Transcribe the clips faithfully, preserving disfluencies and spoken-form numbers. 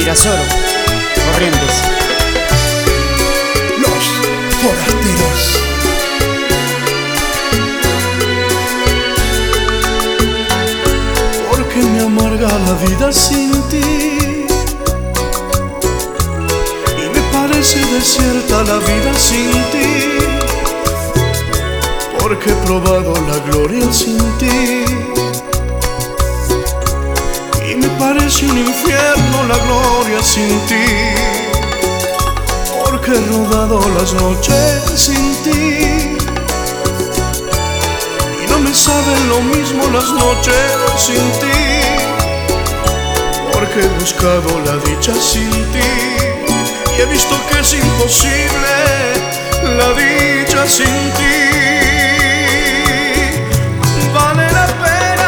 Virasoro, Corrientes. Los forasteros. Porque me amarga la vida sin ti y me parece desierta la vida sin ti, porque he probado la gloria sin ti y me parece un infierno la gloria sin ti, porque he rodado las noches sin ti y no me saben lo mismo las noches sin ti, porque he buscado la dicha sin ti y he visto que es imposible la dicha sin ti. Vale la pena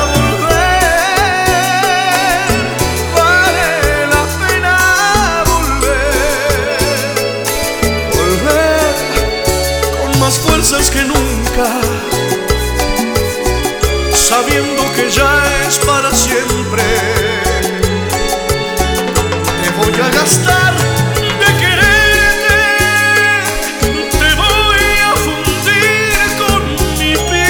volver, vale la pena volver, volver con más fuerzas que nunca, sabiendo que ya es para siempre. Te voy a gastar de quererte, te voy a fundir con mi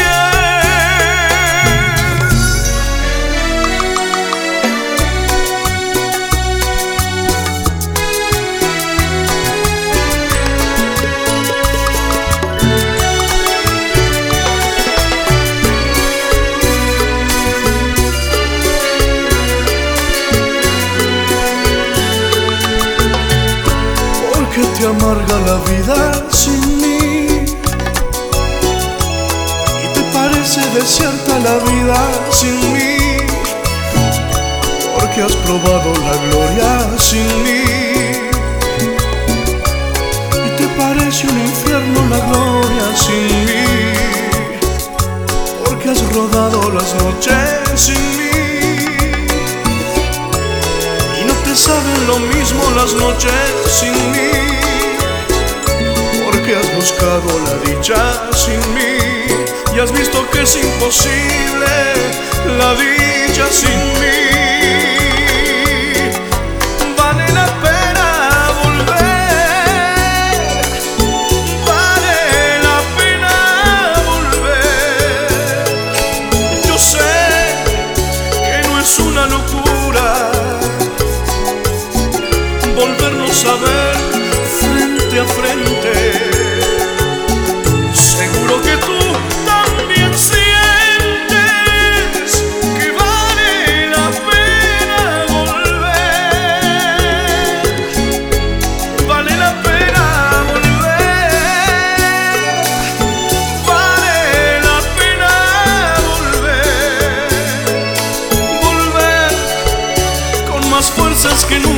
que te amarga la vida sin mí y te parece desierta la vida sin mí, porque has probado la gloria sin mí y te parece un infierno la gloria sin mí, porque has rodado las noches sin mí y no te saben lo mismo las noches sin mí, porque has buscado la dicha sin mí y has visto que es imposible la dicha sin mí. Vale la pena volver, vale la pena volver. Yo sé que no es una locura volvernos a ver frente a frente. Seguro que tú también sientes que vale la pena volver, vale la pena volver, vale la pena volver, volver con más fuerzas que nunca,